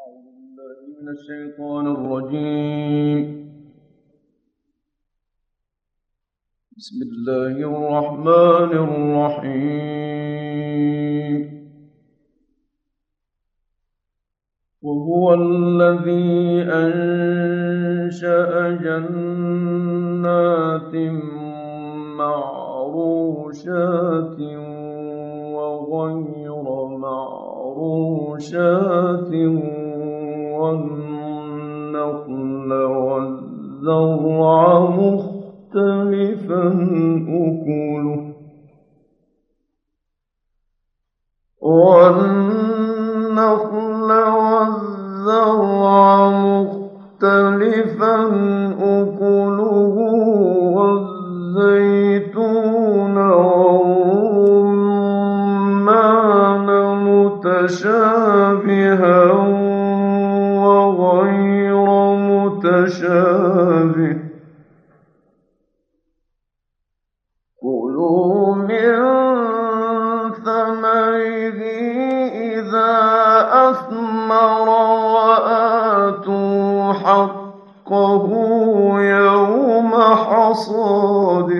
من الشيطان الرجيم. بسم الله الرحمن الرحيم. وهو الذي أنشأ جنات معروشات وغير معروشات والنخل والزرع مختلفا أكله والنخل والزرع مختلفا أكله والزيتون والرمان متشابها وغير متشابه كلوا من ثمره إذا أثمر وآتوا حقه يوم حصاده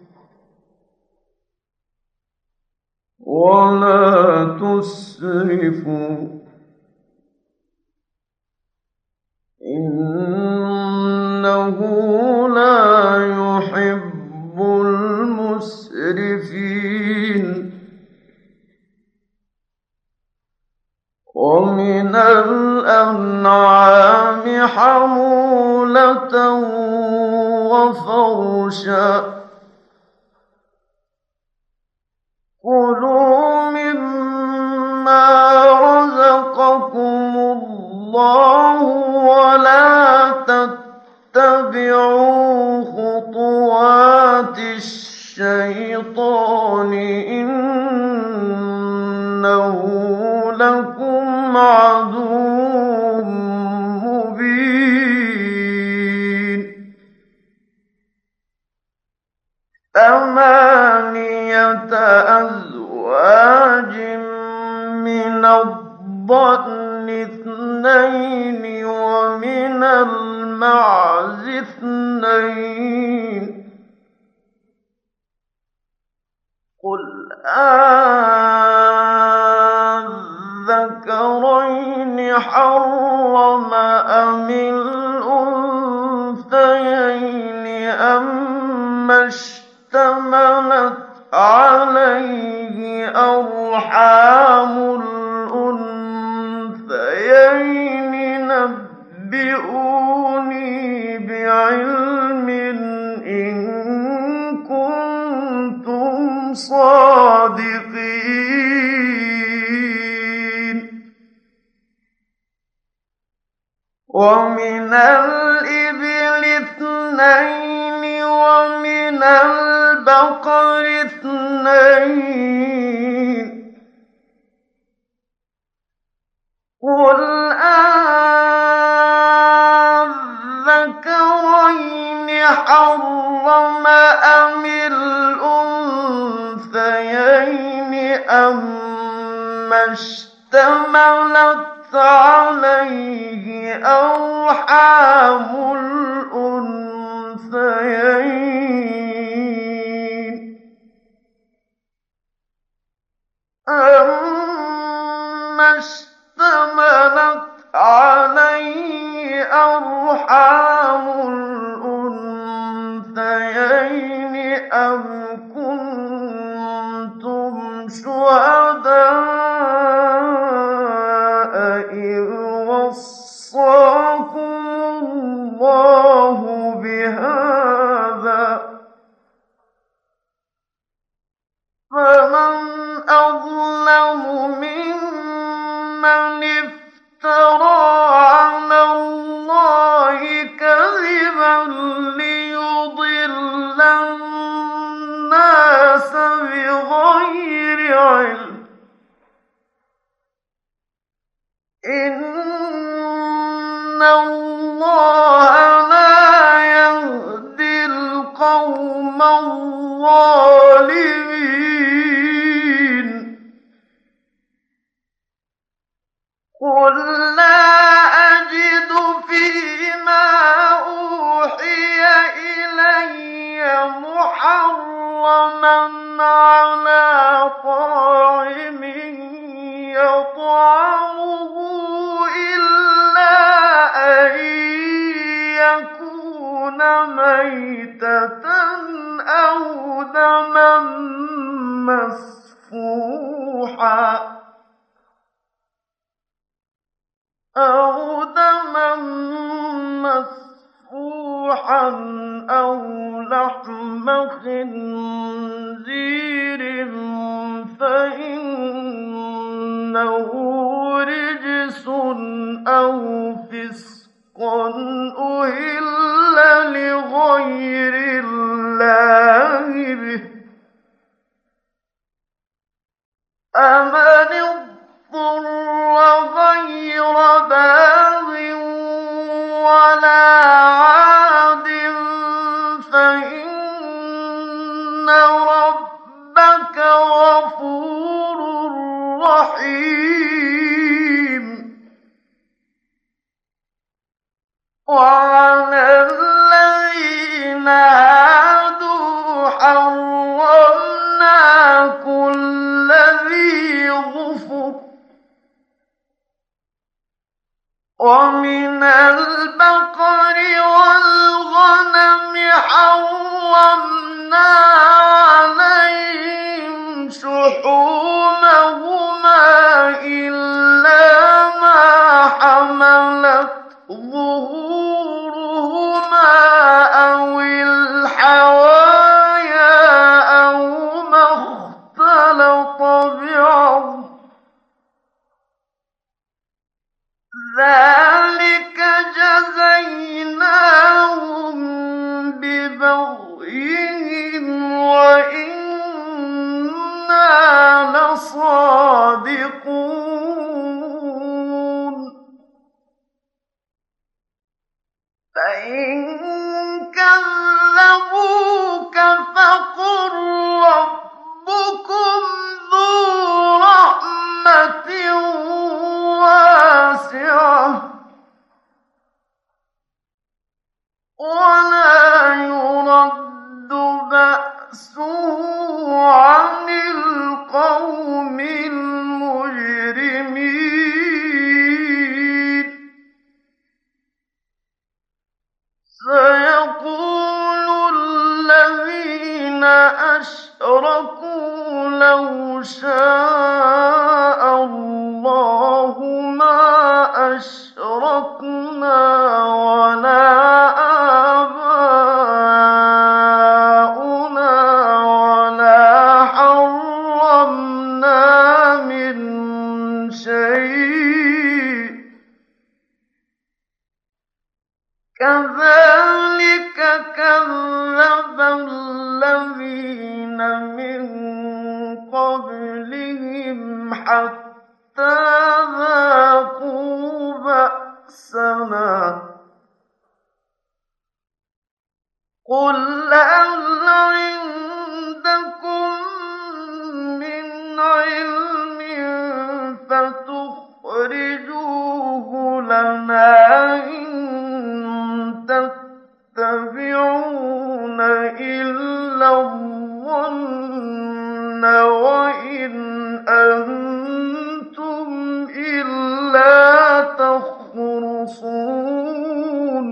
ولا تسرفوا إنه لا يحب المسرفين. ومن الأنعام حمولة وفرشا كلوا مما رزقكم الله ولا تتبعوا خطوات الشيطان إنه لكم عدو مبين. 8 أزواج من الضأن 2 ومن المعز 2 قل أذكرين حرم أم الأنثيين أما اشتملت عليه أرحام الأنثيين نبئوني بعلم إن كنتم صادقين. ومن الإبل 2 ومن البقر 2 قل أذكرين حرم أم الأنثيين أما اشتملت عليه أرحام الأنثيين أما اشتملت عليه أرحام الأنثيين أم كنتم شهداء إذ وصاكم الله بهذا فمن أظلم ممن افترى على الله كذبا ليضل الناس بغير علم إن الله لا يهدي القوم الظالمين. قل لا مَيْتَةً أَوْ دَمًا مَّسْفُوحًا أَوْ لَحْمَ خِنزِيرٍ فَإِنَّهُ رِجْسٌ أَوْ فِسْقًا أُهِلَّ لِغَيْرِ اللَّهِ بِهِ ۚ فَمَنِ اضْطُرَّ غَيْرَ بَاغٍ وَلَا عَادٍ فَإِنَّ رَبَّكَ غَفُورٌ رَّحِيمٌ. وَعَلَى الَّذِينَ هَادُوا حَرَّمْنَا كُلَّ ذِي ظُفُرٍ ۖ وَمِنَ الْبَقَرِ وَالْغَنَمِ حَرَّمْنَا عَلَيْهِمْ شُحُومَهُمَا إِلَّا مَا حَمَلَتْ ظُهُورُهُمَا أَوِ الْحَوَايَا أَوْ مَا اخْتَلَطَ بِعَظْمٍ ۚ ذَٰلِكَ جَزَيْنَاهُم بِبَغْيِهِمْ ۖ وَإِنَّا لَصَادِقُونَ. فَإِن كَذَّبُوكَ فَقُل رَّبُّكُمْ ذُو رَحْمَةٍ وَاسِعَةٍ وَلَا يُرَدُّ بَأْسُهُ عَنِ الْقَوْمِ الْمُجْرِمِينَ. سَيَقُولُ الَّذِينَ أَشْرَكُوا لَوْ شَاءَ اللَّهُ مَا أَشْرَكْنَا وَلَا آبَاؤُنَا وَلَا حَرَّمْنَا مِن شَيْءٍ ۚ كَذَٰلِكَ كَذَّبَ الَّذِينَ مِن قَبْلِهِمْ حَتَّىٰ ذَاقُوا بَأْسَنَا ۗ قُلْ هَلْ عِندَكُم مِّنْ عِلْمٍ فَتُخْرِجُوهُ لَنَا ۖ إِن تَتَّبِعُونَ إِلَّا الظَّنَّ وَإِنْ أَنتُمْ إِلَّا تَخْرُصُونَ.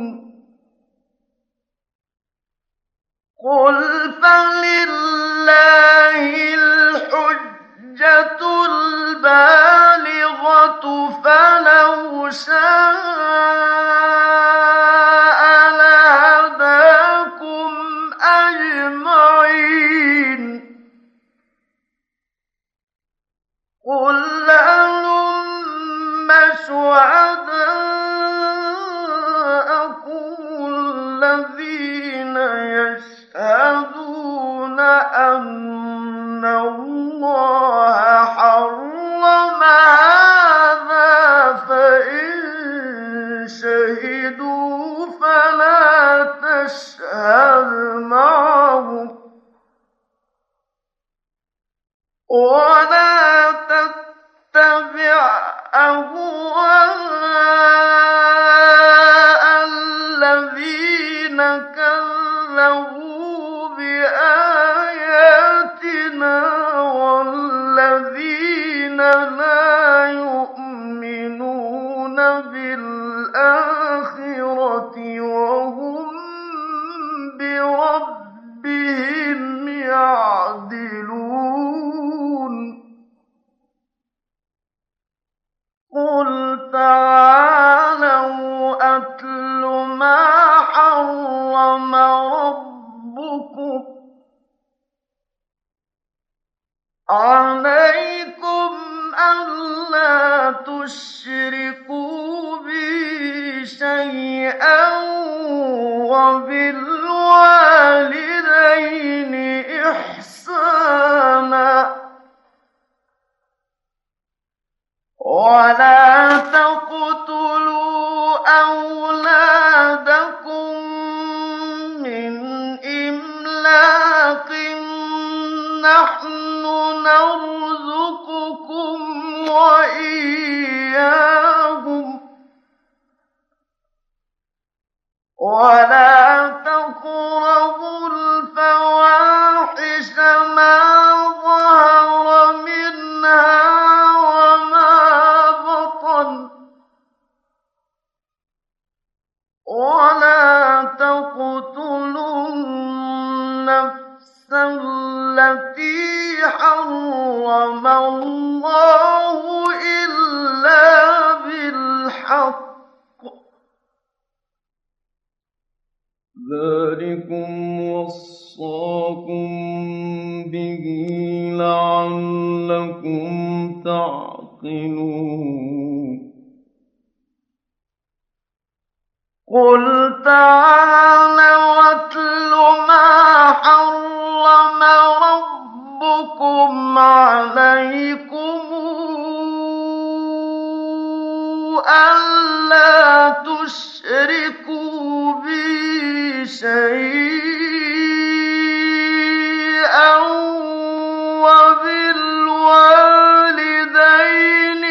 قُلْ فَلِلَّهِ الْحُجَّةُ الْبَالِغَةُ ۖ فَلَوْ شَاءَ لَهَدَاكُمْ أَجْمَعِينَ. قُلْ هَلُمَّ شُهَدَاءَكُمُ الَّذِينَ يَشْهَدُونَ أَنَّ اللَّهَ حَرَّمَ هَٰذَا ۖ فَإِن شَهِدُوا فَلَا تَشْهَدْ مَعَهُمْ ۚ وَلَا تَتَّبِعْ أَهْوَاءَ الَّذِينَ كَذَّبُوا بِآيَاتِنَا وَالَّذِينَ لَا يُؤْمِنُونَ بِالْآخِرَةِ وَهُم شيئا وبالوالدين إحسانا ولا تقتلوا أولادكم من إملاق نحن نرزقكم وإياهم ولا تقربوا الفواحش ما ظهر منها وما بطن ولا تقتلوا النفس التي حرم الله إلا بالحق ذلكم وصاكم به لعلكم تعقلون قل تعالوا واتل ما حرم ربكم عليكم ألا تشركوا بي شيئا وبالوالدين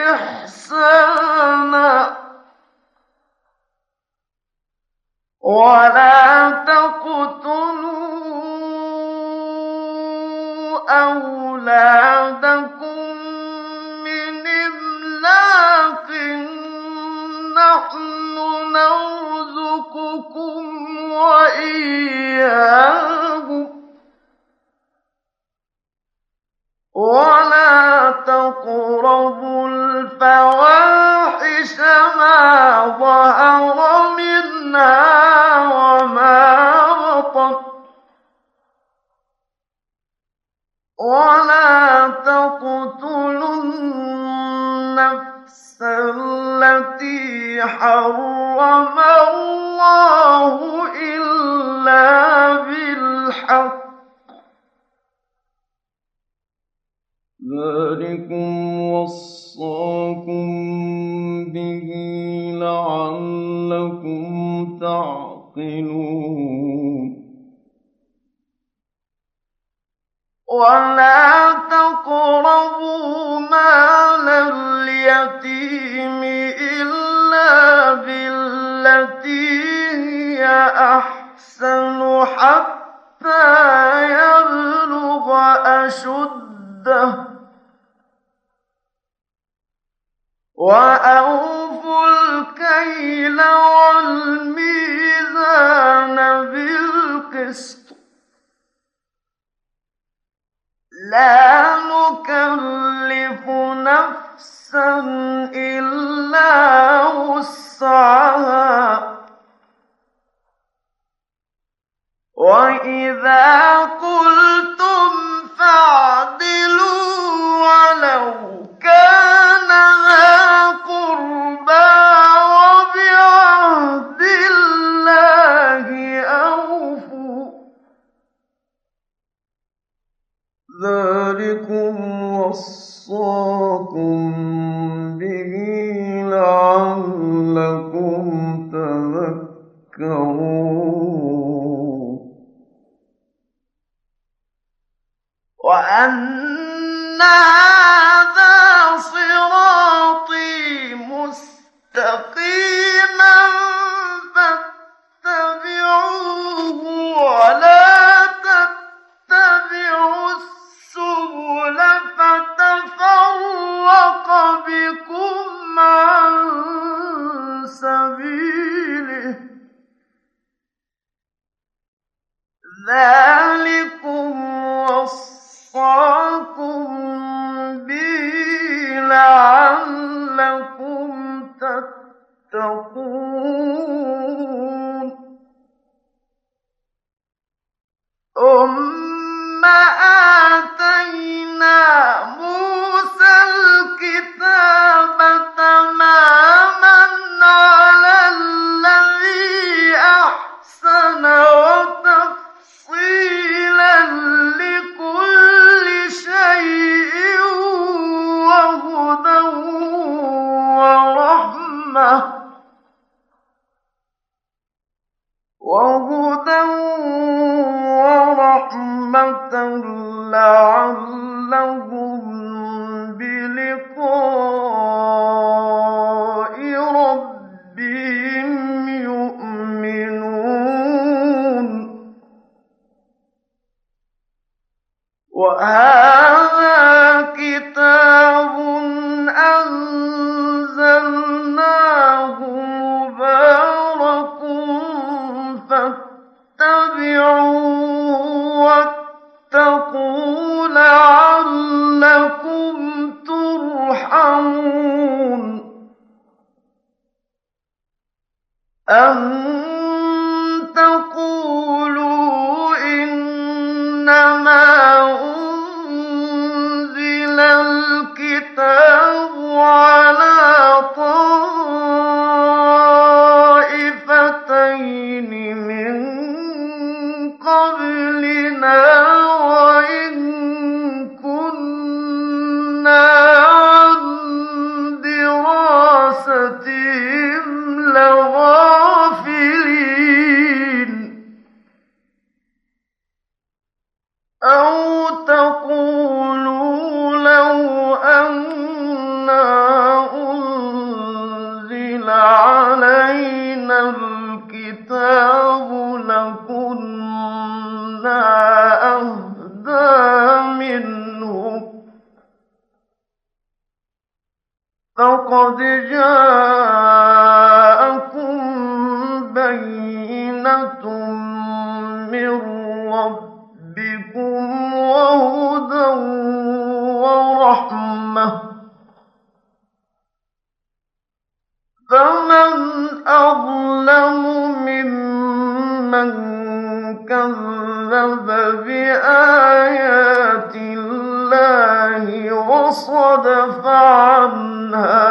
إحسانا ولا تقتلوا أولادكم من إملاق نحن نرزقكم وإياهم ولا تقربوا الفواحش ما ظهر منها وما بطن ولا تقتلوا النفس التي حرم الله إلا بالحق ذلكم وصاكم به لعلكم تعقلون ولا تقربوا مال اليتيم إلا بالتي هي أحسن حتى يبلغ أشده وأوفوا الكيل والميزان بالقسط لا نكلف نفسا إلا وسعها وإذا قلتم فاعدلوا ولو كان ذا قربى وبعهد الله أوفوا ذلكم وصاكم به لعلكم تذكرون وأن هذا صراطي مستقيما فاتبعوه ولا تتبعوا السبل فتفرق بكم عن سبيله ذلكم وصاكم به لعلكم تتقون ثم آتينا موسى الكتاب تماما على وهدى ورحمة لعلهم بلقاء ربهم يؤمنون وهذا كتاب أنزلناه مبارك فاتبعوه واتقوا لعلكم ترحمون أن تقولوا إنما أنزل الكتاب على طائفتين من قبلنا وإن كنا عن دراستهم لغافلين أو تقولوا لو أنا أنزل علينا الكتاب لكنا أهدى منهم فقد جاءكم بينة من ربكم وهدى ورحمة فمن أظلم ممن كذب بآيات الله وصدف عنها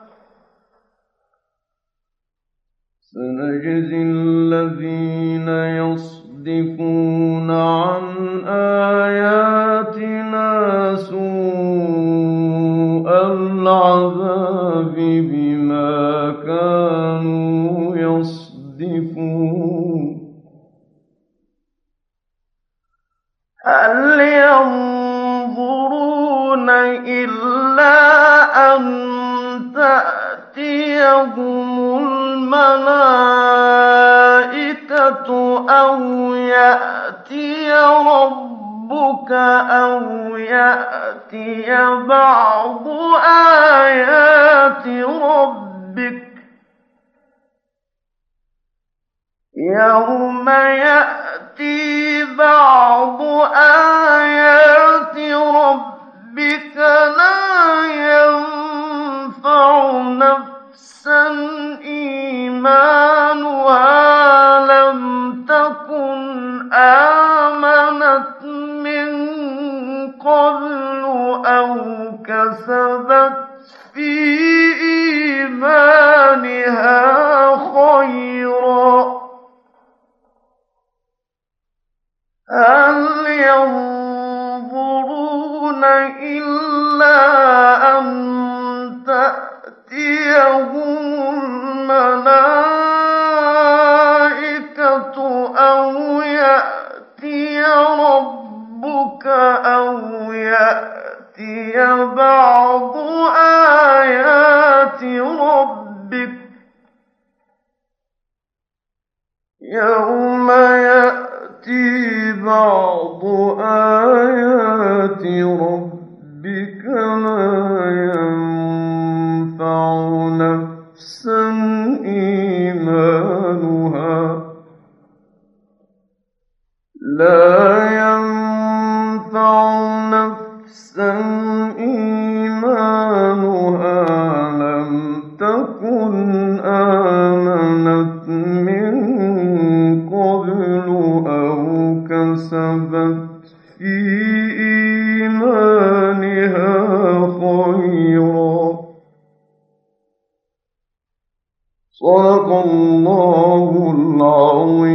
سنجزي الذين يصدفون عن آياتنا سوء العذاب بما كانوا يصدفون هل ينظرون إلا أن تأتيهم الملائكة أو يأتي ربك أو يأتي بعض آيات ربك يوم يأتي بعض آيات ربك لا ينفع نفسا إيمانها لم تكن آمنت من قبل أو كسبت في إيمانها خيرا هل ينظرون إلا أن تأتيهم الملائكة أو يأتي ربك أو يأتي بعض آيات ربك يوم يأتي بعض آيات ربك لا ينفع نفسا إيمانها لم تكن آمنت من قبل أو كسبت في إيمانها خيرا صدق الله العظيم.